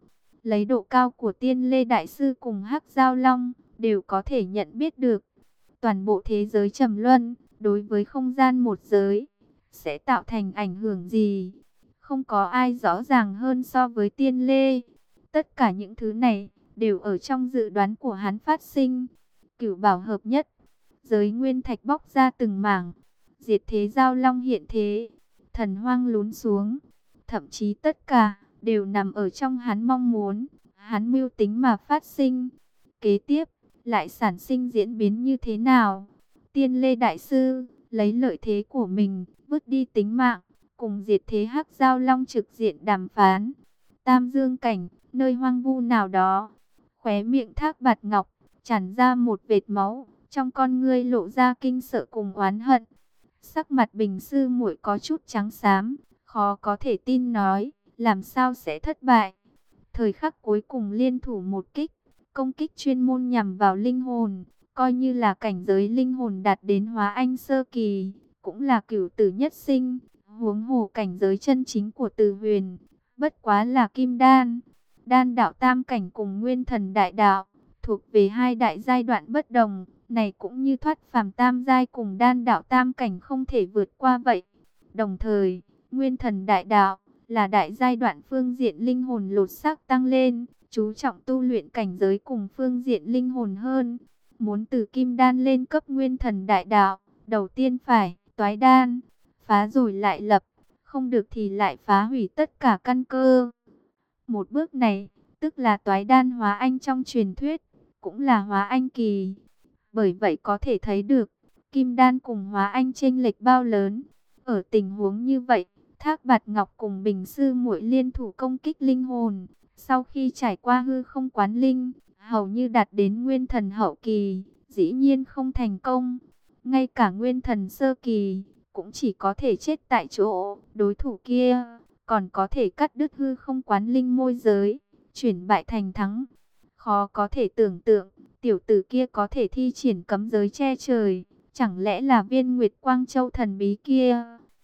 lấy độ cao của Tiên Lê Đại Sư cùng Hắc Giao Long, đều có thể nhận biết được. Toàn bộ thế giới trầm luân, đối với không gian một giới, sẽ tạo thành ảnh hưởng gì? Không có ai rõ ràng hơn so với Tiên Lê. Tất cả những thứ này, đều ở trong dự đoán của hắn phát sinh. Cửu bảo hợp nhất, giới nguyên thạch bóc ra từng mảng, diệt thế Giao Long hiện thế, thần hoang lún xuống. Thậm chí tất cả, đều nằm ở trong hắn mong muốn, hắn mưu tính mà phát sinh. Kế tiếp, lại sản sinh diễn biến như thế nào? Tiên Lê Đại Sư, lấy lợi thế của mình, vứt đi tính mạng, cùng diệt thế Hắc Giao Long trực diện đàm phán. Tam Dương Cảnh, nơi hoang vu nào đó, khóe miệng Thác Bạt Ngọc, tràn ra một vệt máu, trong con ngươi lộ ra kinh sợ cùng oán hận. Sắc mặt Bình Sư Muội có chút trắng xám, khó có thể tin nói, làm sao sẽ thất bại. Thời khắc cuối cùng liên thủ một kích, công kích chuyên môn nhằm vào linh hồn, coi như là cảnh giới linh hồn đạt đến hóa anh sơ kỳ, cũng là cửu tử nhất sinh, huống hồ cảnh giới chân chính của Từ Huyền, bất quá là kim đan. Đan đạo tam cảnh cùng nguyên thần đại đạo, thuộc về hai đại giai đoạn bất đồng, này cũng như thoát phàm tam giai cùng đan đạo tam cảnh không thể vượt qua vậy. Đồng thời, nguyên thần đại đạo là đại giai đoạn phương diện linh hồn lột xác tăng lên, chú trọng tu luyện cảnh giới cùng phương diện linh hồn hơn. Muốn từ kim đan lên cấp nguyên thần đại đạo, đầu tiên phải toái đan, phá rồi lại lập, không được thì lại phá hủy tất cả căn cơ. Một bước này, tức là toái đan hóa anh trong truyền thuyết, cũng là hóa anh kỳ. Bởi vậy có thể thấy được, kim đan cùng hóa anh chênh lệch bao lớn. Ở tình huống như vậy, Thác Bạt Ngọc cùng Bình Sư Muội liên thủ công kích linh hồn. Sau khi trải qua hư không quán linh, hầu như đạt đến nguyên thần hậu kỳ, dĩ nhiên không thành công. Ngay cả nguyên thần sơ kỳ, cũng chỉ có thể chết tại chỗ. Đối thủ kia, còn có thể cắt đứt hư không quán linh môi giới, chuyển bại thành thắng. Khó có thể tưởng tượng, tiểu tử kia có thể thi triển cấm giới che trời. Chẳng lẽ là viên Nguyệt Quang Châu thần bí kia?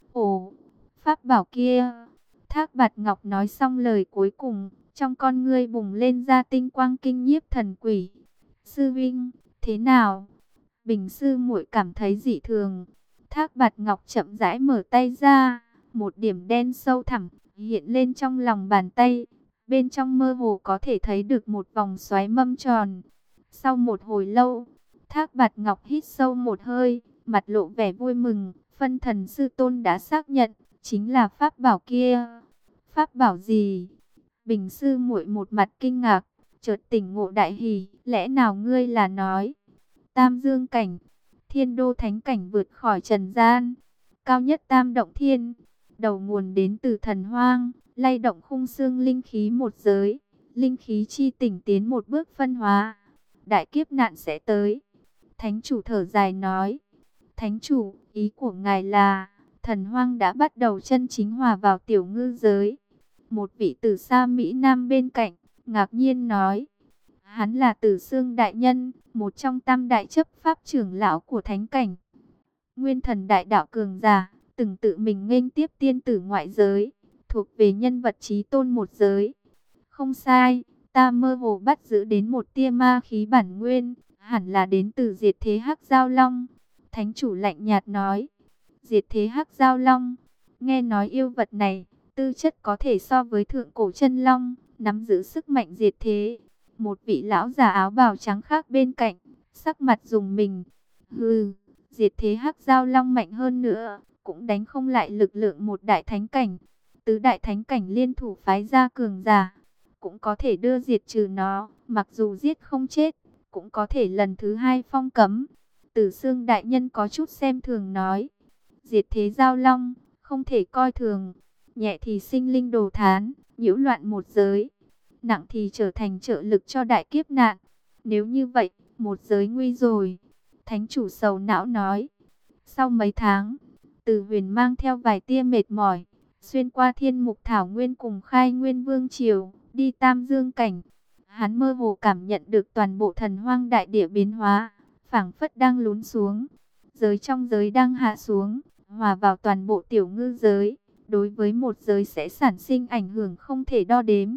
Ồ, pháp bảo kia. Thác Bạt Ngọc nói xong lời cuối cùng, trong con ngươi bùng lên ra tinh quang kinh nhiếp thần quỷ. Sư vinh, thế nào? Bình Sư Muội cảm thấy dị thường. Thác Bạt Ngọc chậm rãi mở tay ra, một điểm đen sâu thẳm hiện lên trong lòng bàn tay. Bên trong mơ hồ có thể thấy được một vòng xoáy mâm tròn. Sau một hồi lâu, Thác Bạt Ngọc hít sâu một hơi, mặt lộ vẻ vui mừng. Phân Thần Sư Tôn đã xác nhận, chính là pháp bảo kia. Pháp bảo gì? Bình Sư Muội một mặt kinh ngạc, chợt tỉnh ngộ đại hỉ. Lẽ nào ngươi là nói Tam Dương Cảnh, Thiên Đô Thánh Cảnh vượt khỏi trần gian, cao nhất tam động thiên, đầu nguồn đến từ thần hoang, lay động khung xương linh khí một giới, linh khí chi tỉnh tiến một bước phân hóa, đại kiếp nạn sẽ tới. Thánh chủ thở dài nói, Thánh chủ, ý của ngài là, thần hoang đã bắt đầu chân chính hòa vào tiểu ngư giới. Một vị tử sa Mỹ Nam bên cạnh, ngạc nhiên nói, hắn là Tử Xương Đại Nhân, một trong tam đại chấp pháp trưởng lão của thánh cảnh. Nguyên thần đại đạo cường giả, từng tự mình nghênh tiếp tiên tử ngoại giới, thuộc về nhân vật chí tôn một giới. Không sai, ta mơ hồ bắt giữ đến một tia ma khí bản nguyên, hẳn là đến từ diệt thế Hắc Giao Long. Thánh chủ lạnh nhạt nói, diệt thế Hắc Giao Long, nghe nói yêu vật này, tư chất có thể so với thượng cổ chân long, nắm giữ sức mạnh diệt thế. Một vị lão già áo bào trắng khác bên cạnh, sắc mặt rùng mình. Hừ, diệt thế Hắc Giao Long mạnh hơn nữa, cũng đánh không lại lực lượng một đại thánh cảnh. Tứ đại thánh cảnh liên thủ phái ra cường giả, cũng có thể đưa diệt trừ nó, mặc dù giết không chết, cũng có thể lần thứ hai phong cấm. Tử Xương Đại Nhân có chút xem thường nói, diệt thế Giao Long, không thể coi thường, nhẹ thì sinh linh đồ thán, nhiễu loạn một giới, nặng thì trở thành trợ lực cho đại kiếp nạn. Nếu như vậy, một giới nguy rồi. Thánh chủ sầu não nói. Sau mấy tháng, Từ Huyền mang theo vài tia mệt mỏi, xuyên qua thiên mục thảo nguyên cùng khai nguyên vương triều, đi Tam Dương Cảnh. Hắn mơ hồ cảm nhận được toàn bộ thần hoang đại địa biến hóa, phảng phất đang lún xuống. Giới trong giới đang hạ xuống, hòa vào toàn bộ tiểu ngư giới. Đối với một giới sẽ sản sinh ảnh hưởng không thể đo đếm.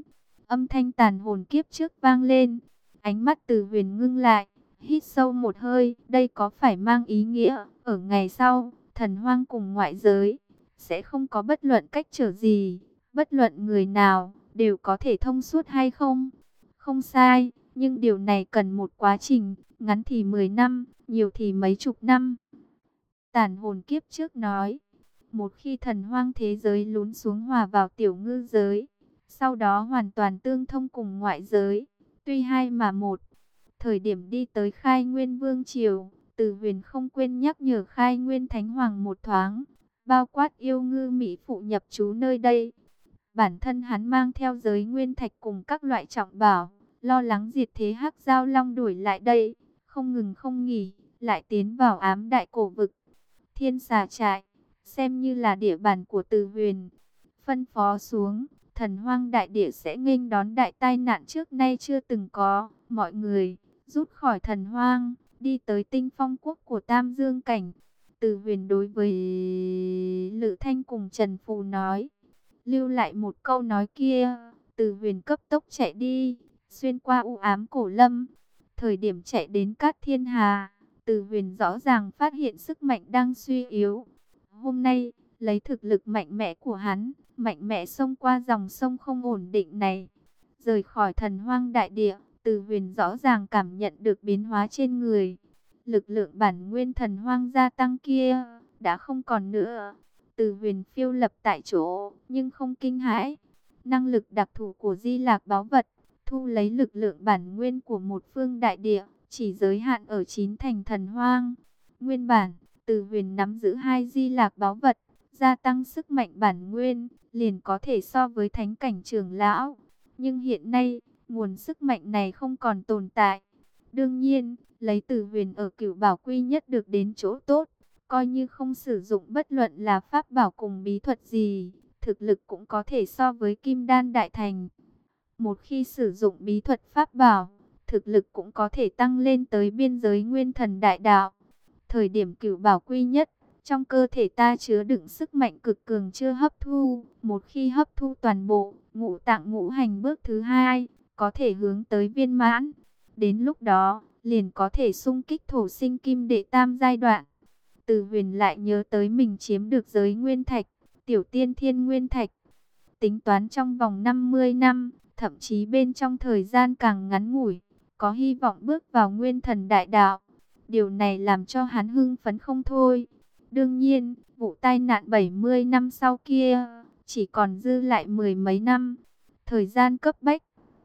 Âm thanh tàn hồn kiếp trước vang lên. Ánh mắt Từ Huyền ngưng lại, hít sâu một hơi. Đây có phải mang ý nghĩa ở ngày sau, thần hoang cùng ngoại giới sẽ không có bất luận cách trở gì, bất luận người nào đều có thể thông suốt hay không? Không sai, nhưng điều này cần một quá trình, ngắn thì mười năm, nhiều thì mấy chục năm. Tàn hồn kiếp trước nói, một khi thần hoang thế giới lún xuống hòa vào tiểu ngư giới, sau đó hoàn toàn tương thông cùng ngoại giới, tuy hai mà một. Thời điểm đi tới Khai Nguyên Vương Triều, Từ Huyền không quên nhắc nhở Khai Nguyên Thánh Hoàng một thoáng, bao quát yêu ngư mỹ phụ nhập trú nơi đây. Bản thân hắn mang theo giới nguyên thạch cùng các loại trọng bảo, lo lắng diệt thế hắc giao long đuổi lại đây, không ngừng không nghỉ, lại tiến vào ám đại cổ vực. Thiên xà trại, xem như là địa bàn của Từ Huyền. Phân phó xuống, thần hoang đại địa sẽ nghênh đón đại tai nạn trước nay chưa từng có. Mọi người, rút khỏi thần hoang, đi tới tinh phong quốc của Tam Dương Cảnh. Từ Huyền đối với Lữ Thanh cùng Trần Phù nói, lưu lại một câu nói kia. Từ Huyền cấp tốc chạy đi, xuyên qua u ám cổ lâm. Thời điểm chạy đến Cát Thiên Hà, Từ Huyền rõ ràng phát hiện sức mạnh đang suy yếu. Hôm nay, lấy thực lực mạnh mẽ của hắn, mạnh mẽ xông qua dòng sông không ổn định này, rời khỏi thần hoang đại địa. Từ Huyền rõ ràng cảm nhận được biến hóa trên người. Lực lượng bản nguyên thần hoang gia tăng kia đã không còn nữa. Từ Huyền phiêu lập tại chỗ, nhưng không kinh hãi. Năng lực đặc thù của Di Lạc báu vật, thu lấy lực lượng bản nguyên của một phương đại địa, chỉ giới hạn ở chín thành thần hoang. Nguyên bản, Từ Huyền nắm giữ hai Di Lạc báu vật, gia tăng sức mạnh bản nguyên, liền có thể so với thánh cảnh trưởng lão. Nhưng hiện nay, nguồn sức mạnh này không còn tồn tại. Đương nhiên, lấy Từ Huyền ở Cửu Bảo Quy Nhất được đến chỗ tốt, coi như không sử dụng bất luận là pháp bảo cùng bí thuật gì, thực lực cũng có thể so với Kim Đan Đại Thành. Một khi sử dụng bí thuật pháp bảo, thực lực cũng có thể tăng lên tới biên giới Nguyên Thần Đại Đạo. Thời điểm Cửu Bảo Quy Nhất, trong cơ thể ta chứa đựng sức mạnh cực cường chưa hấp thu. Một khi hấp thu toàn bộ, ngũ tạng ngũ hành bước thứ hai, có thể hướng tới viên mãn. Đến lúc đó, liền có thể xung kích thổ sinh kim đệ tam giai đoạn. Từ Huyền lại nhớ tới mình chiếm được giới nguyên thạch, tiểu tiên thiên nguyên thạch. Tính toán trong vòng năm mươi năm, thậm chí bên trong thời gian càng ngắn ngủi, có hy vọng bước vào nguyên thần đại đạo. Điều này làm cho hắn hưng phấn không thôi. Đương nhiên, vụ tai nạn bảy mươi năm sau kia, chỉ còn dư lại mười mấy năm. Thời gian cấp bách.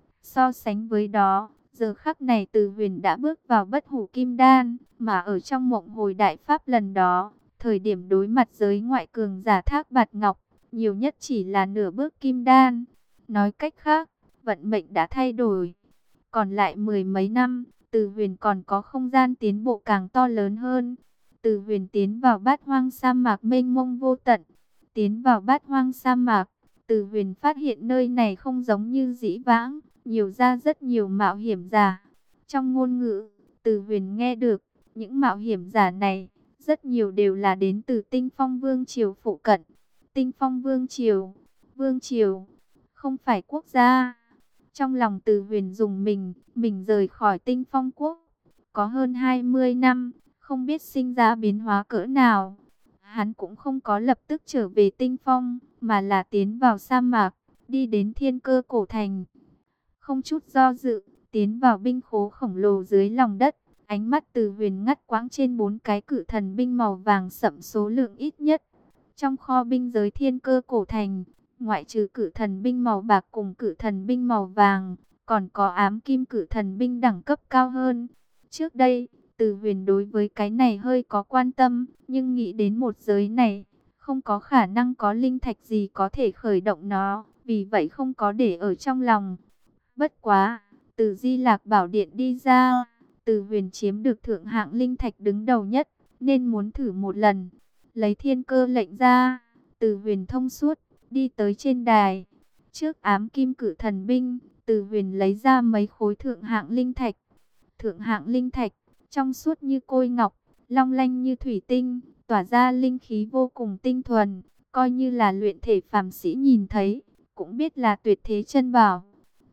So sánh với đó, giờ khắc này Từ Huyền đã bước vào bất hủ kim đan, mà ở trong mộng hồi đại pháp lần đó, thời điểm đối mặt giới ngoại cường giả Thác Bạt Ngọc, nhiều nhất chỉ là nửa bước kim đan. Nói cách khác, vận mệnh đã thay đổi. Còn lại mười mấy năm, Từ Huyền còn có không gian tiến bộ càng to lớn hơn. Từ Huyền tiến vào Bát Hoang sa mạc mênh mông vô tận. Tiến vào Bát Hoang sa mạc, Từ Huyền phát hiện nơi này không giống như dĩ vãng, nhiều ra rất nhiều mạo hiểm giả. Trong ngôn ngữ, Từ Huyền nghe được, những mạo hiểm giả này, rất nhiều đều là đến từ Tinh Phong Vương Triều phụ cận. Tinh Phong Vương Triều, Vương Triều, không phải quốc gia. Trong lòng Từ Huyền dùng mình, mình rời khỏi Tinh Phong Quốc, có hơn hai mươi năm, không biết sinh ra biến hóa cỡ nào. Hắn cũng không có lập tức trở về Tinh Phong, mà là tiến vào sa mạc, đi đến Thiên Cơ Cổ Thành. Không chút do dự, tiến vào binh khố khổng lồ dưới lòng đất. Ánh mắt Từ Huyền ngắt quãng trên bốn cái cự thần binh màu vàng sẫm số lượng ít nhất. Trong kho binh giới Thiên Cơ Cổ Thành, ngoại trừ cự thần binh màu bạc cùng cự thần binh màu vàng, còn có ám kim cự thần binh đẳng cấp cao hơn. Trước đây, Từ Huyền đối với cái này hơi có quan tâm, nhưng nghĩ đến một giới này, không có khả năng có linh thạch gì có thể khởi động nó, vì vậy không có để ở trong lòng. Bất quá, từ Di Lạc Bảo Điện đi ra, Từ Huyền chiếm được thượng hạng linh thạch đứng đầu nhất, nên muốn thử một lần. Lấy thiên cơ lệnh ra, Từ Huyền thông suốt, đi tới trên đài. Trước ám kim cử thần binh, Từ Huyền lấy ra mấy khối thượng hạng linh thạch. Thượng hạng linh thạch, trong suốt như côi ngọc, long lanh như thủy tinh, tỏa ra linh khí vô cùng tinh thuần, coi như là luyện thể phàm sĩ nhìn thấy, cũng biết là tuyệt thế chân bảo.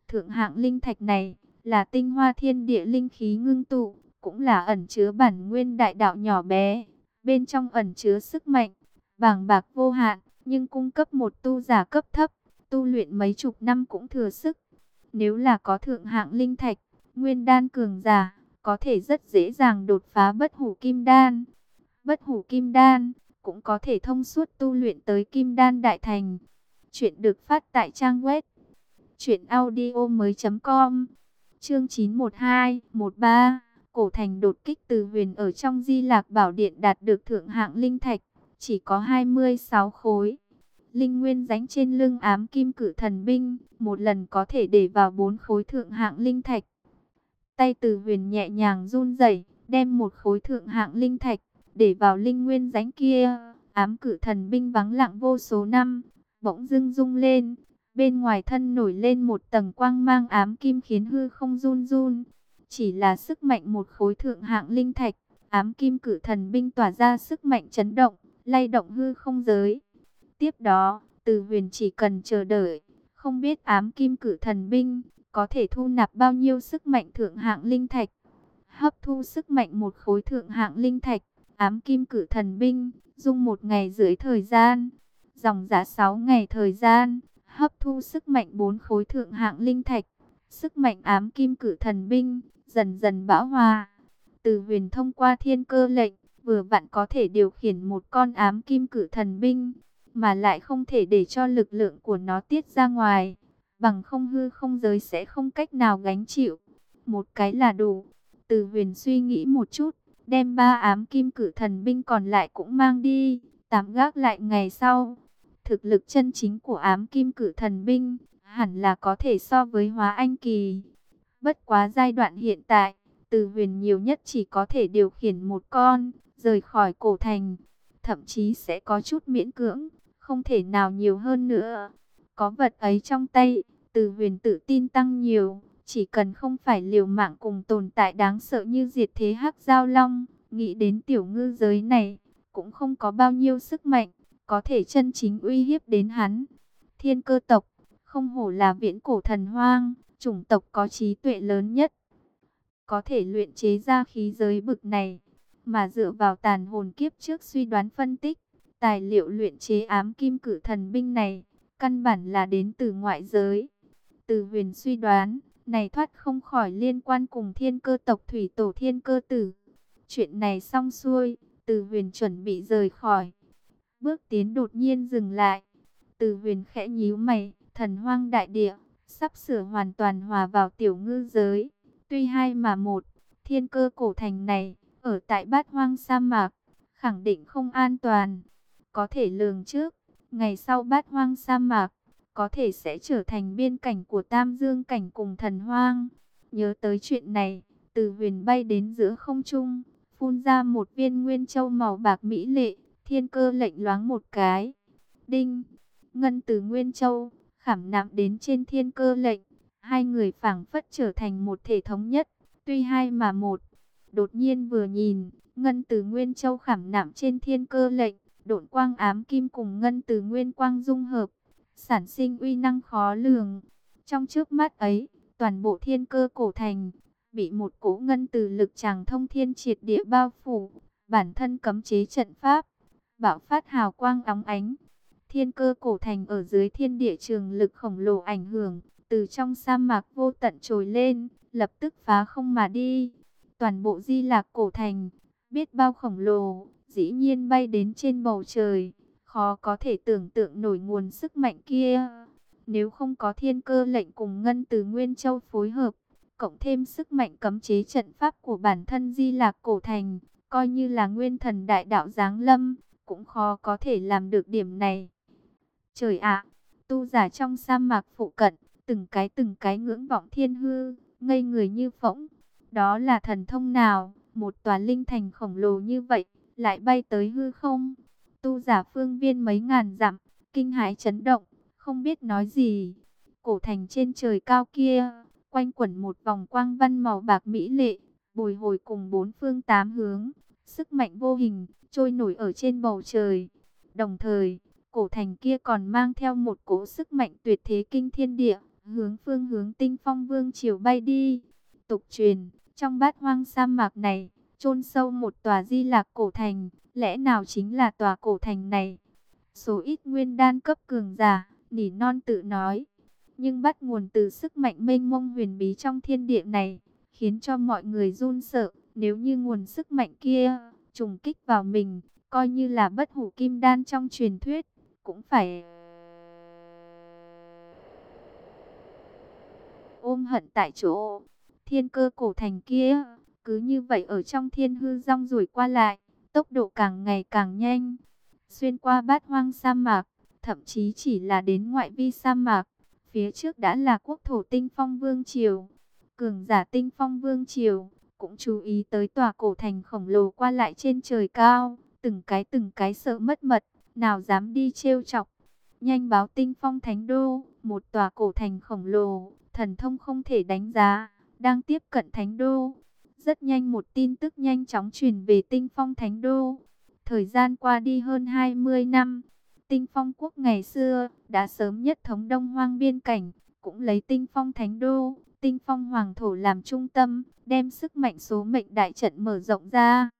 Thượng hạng linh thạch này là tinh hoa thiên địa linh khí ngưng tụ, cũng là ẩn chứa bản nguyên đại đạo nhỏ bé. Bên trong ẩn chứa sức mạnh, bàng bạc vô hạn, nhưng cung cấp một tu giả cấp thấp, tu luyện mấy chục năm cũng thừa sức. Nếu là có thượng hạng linh thạch, nguyên đan cường giả, có thể rất dễ dàng đột phá bất hủ kim đan. Bất hủ kim đan, cũng có thể thông suốt tu luyện tới kim đan đại thành. Chuyện được phát tại trang web truyện audio mới chấm com. Chương chín một hai một ba. Cổ thành đột kích. Từ Huyền ở trong Di Lạc Bảo Điện đạt được thượng hạng linh thạch, chỉ có hai mươi sáu khối. Linh nguyên dánh trên lưng ám kim cử thần binh, một lần có thể để vào bốn khối thượng hạng linh thạch. Tay Từ Huyền nhẹ nhàng run rẩy, đem một khối thượng hạng linh thạch để vào linh nguyên dánh kia. Ám cử thần binh vắng lặng vô số năm, bỗng dưng rung lên. Bên ngoài thân nổi lên một tầng quang mang ám kim khiến hư không run run. Chỉ là sức mạnh một khối thượng hạng linh thạch, ám kim cử thần binh tỏa ra sức mạnh chấn động, lay động hư không giới. Tiếp đó, Từ Huyền chỉ cần chờ đợi, không biết ám kim cử thần binh có thể thu nạp bao nhiêu sức mạnh thượng hạng linh thạch. Hấp thu sức mạnh một khối thượng hạng linh thạch, ám kim cử thần binh dùng một ngày dưới thời gian, dòng giá sáu ngày thời gian, hấp thu sức mạnh bốn khối thượng hạng linh thạch. Sức mạnh ám kim cử thần binh dần dần bão hòa. Từ Huyền thông qua thiên cơ lệnh, vừa vặn có thể điều khiển một con ám kim cử thần binh, mà lại không thể để cho lực lượng của nó tiết ra ngoài, bằng không hư không giới sẽ không cách nào gánh chịu. Một cái là đủ. Từ Huyền suy nghĩ một chút, đem ba ám kim cử thần binh còn lại cũng mang đi, tạm gác lại ngày sau. Thực lực chân chính của ám kim cử thần binh hẳn là có thể so với hóa anh kỳ. Bất quá giai đoạn hiện tại, Từ Huyền nhiều nhất chỉ có thể điều khiển một con, rời khỏi cổ thành. Thậm chí sẽ có chút miễn cưỡng, không thể nào nhiều hơn nữa. Có vật ấy trong tay, Từ Huyền tự tin tăng nhiều. Chỉ cần không phải liều mạng cùng tồn tại đáng sợ như diệt thế hắc giao long, nghĩ đến tiểu ngư giới này, cũng không có bao nhiêu sức mạnh có thể chân chính uy hiếp đến hắn. Thiên cơ tộc, không hổ là viễn cổ thần hoang, chủng tộc có trí tuệ lớn nhất, có thể luyện chế ra khí giới bực này. Mà dựa vào tàn hồn kiếp trước suy đoán phân tích, tài liệu luyện chế ám kim cử thần binh này, căn bản là đến từ ngoại giới. Từ Huyền suy đoán, này thoát không khỏi liên quan cùng thiên cơ tộc thủy tổ thiên cơ tử. Chuyện này xong xuôi, Từ Huyền chuẩn bị rời khỏi. Bước tiến đột nhiên dừng lại. Từ Huyền khẽ nhíu mày, thần hoang đại địa sắp sửa hoàn toàn hòa vào tiểu ngư giới. Tuy hai mà một, thiên cơ cổ thành này ở tại bát hoang sa mạc, khẳng định không an toàn. Có thể lường trước, ngày sau bát hoang sa mạc có thể sẽ trở thành biên cảnh của Tam Dương cảnh cùng thần hoang. Nhớ tới chuyện này, Từ Huyền bay đến giữa không trung, phun ra một viên nguyên châu màu bạc mỹ lệ. Thiên cơ lệnh loáng một cái, đinh, ngân từ nguyên châu khảm nạm đến trên thiên cơ lệnh. Hai người phảng phất trở thành một thể thống nhất, tuy hai mà một. Đột nhiên vừa nhìn, ngân từ nguyên châu khảm nạm trên thiên cơ lệnh, độn quang ám kim cùng ngân từ nguyên quang dung hợp, sản sinh uy năng khó lường. Trong chớp mắt ấy, toàn bộ thiên cơ cổ thành bị một cỗ ngân từ lực tràng thông thiên triệt địa bao phủ, bản thân cấm chế trận pháp bạo phát hào quang óng ánh. Thiên cơ cổ thành ở dưới thiên địa trường lực khổng lồ ảnh hưởng, từ trong sa mạc vô tận trồi lên, lập tức phá không mà đi. Toàn bộ Di Lạc cổ thành, biết bao khổng lồ, dĩ nhiên bay đến trên bầu trời. Khó có thể tưởng tượng nổi nguồn sức mạnh kia. Nếu không có thiên cơ lệnh cùng ngân từ Nguyên Châu phối hợp, cộng thêm sức mạnh cấm chế trận pháp của bản thân Di Lạc cổ thành, coi như là nguyên thần đại đạo giáng lâm, cũng khó có thể làm được điểm này. Trời ạ, tu giả trong sa mạc phụ cận, từng cái từng cái ngưỡng vọng thiên hư, ngây người như phỗng. Đó là thần thông nào, một tòa linh thành khổng lồ như vậy, lại bay tới hư không? Tu giả phương viên mấy ngàn dặm, kinh hãi chấn động, không biết nói gì. Cổ thành trên trời cao kia, quanh quẩn một vòng quang văn màu bạc mỹ lệ, bồi hồi cùng bốn phương tám hướng, sức mạnh vô hình trôi nổi ở trên bầu trời. Đồng thời, cổ thành kia còn mang theo một cỗ sức mạnh tuyệt thế kinh thiên địa, hướng phương hướng Tinh Phong Vương triều bay đi. Tục truyền, trong bát hoang sa mạc này, chôn sâu một tòa Di Lạc cổ thành, lẽ nào chính là tòa cổ thành này? Số ít nguyên đan cấp cường giả, nỉ non tự nói, nhưng bắt nguồn từ sức mạnh mênh mông huyền bí trong thiên địa này, khiến cho mọi người run sợ. Nếu như nguồn sức mạnh kia trùng kích vào mình, coi như là bất hủ kim đan trong truyền thuyết, cũng phải ôm hận tại chỗ. Thiên cơ cổ thành kia, cứ như vậy ở trong thiên hư rong ruổi qua lại, tốc độ càng ngày càng nhanh. Xuyên qua bát hoang sa mạc, thậm chí chỉ là đến ngoại vi sa mạc, phía trước đã là quốc thổ Tinh Phong Vương triều. Cường giả Tinh Phong Vương triều cũng chú ý tới tòa cổ thành khổng lồ qua lại trên trời cao, từng cái từng cái sợ mất mật, nào dám đi trêu chọc. Nhanh báo Tinh Phong Thánh Đô, một tòa cổ thành khổng lồ, thần thông không thể đánh giá, đang tiếp cận Thánh Đô. Rất nhanh một tin tức nhanh chóng truyền về Tinh Phong Thánh Đô. Thời gian qua đi hơn hai mươi năm, Tinh Phong quốc ngày xưa đã sớm nhất thống Đông Hoang biên cảnh, cũng lấy Tinh Phong Thánh Đô, Tinh Phong Hoàng thổ làm trung tâm, đem sức mạnh số mệnh đại trận mở rộng ra.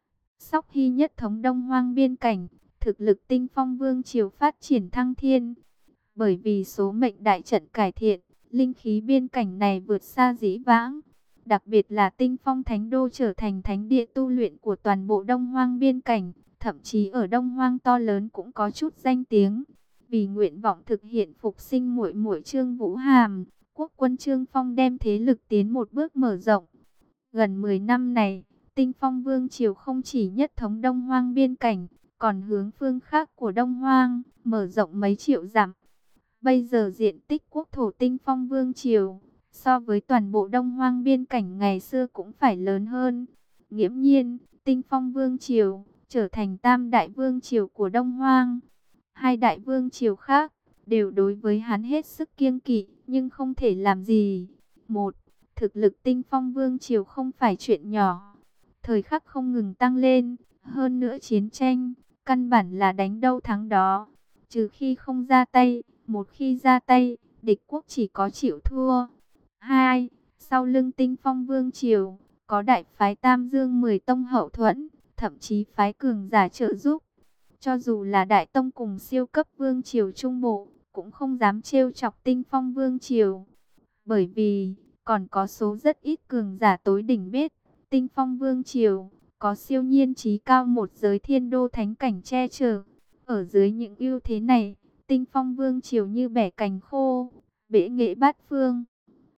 Sau khi nhất thống Đông Hoang biên cảnh, thực lực Tinh Phong Vương triều phát triển thăng thiên. Bởi vì số mệnh đại trận cải thiện, linh khí biên cảnh này vượt xa dĩ vãng. Đặc biệt là Tinh Phong Thánh Đô trở thành thánh địa tu luyện của toàn bộ Đông Hoang biên cảnh, thậm chí ở Đông Hoang to lớn cũng có chút danh tiếng. Vì nguyện vọng thực hiện phục sinh muội muội Trương Vũ Hàm, quốc quân Trương Phong đem thế lực tiến một bước mở rộng. Gần mười năm này, Tinh Phong Vương triều không chỉ nhất thống Đông Hoang biên cảnh, còn hướng phương khác của Đông Hoang, mở rộng mấy triệu dặm. Bây giờ diện tích quốc thổ Tinh Phong Vương triều, so với toàn bộ Đông Hoang biên cảnh ngày xưa cũng phải lớn hơn. Nghiễm nhiên, Tinh Phong Vương triều trở thành tam đại vương triều của Đông Hoang. Hai đại vương triều khác đều đối với hắn hết sức kiêng kỵ, nhưng không thể làm gì. Một, thực lực Tinh Phong Vương triều không phải chuyện nhỏ, thời khắc không ngừng tăng lên. Hơn nữa chiến tranh, căn bản là đánh đâu thắng đó, trừ khi không ra tay. Một khi ra tay, địch quốc chỉ có chịu thua. Hai, sau lưng Tinh Phong Vương triều có đại phái Tam Dương mười tông hậu thuẫn, thậm chí phái cường giả trợ giúp. Cho dù là đại tông cùng siêu cấp vương triều trung bộ, cũng không dám trêu chọc Tinh Phong Vương triều. Bởi vì còn có số rất ít cường giả tối đỉnh biết, Tinh Phong Vương triều có siêu nhiên trí cao một giới thiên đô thánh cảnh che chở. Ở dưới những ưu thế này, Tinh Phong Vương triều như bẻ cành khô, bể nghệ bát phương.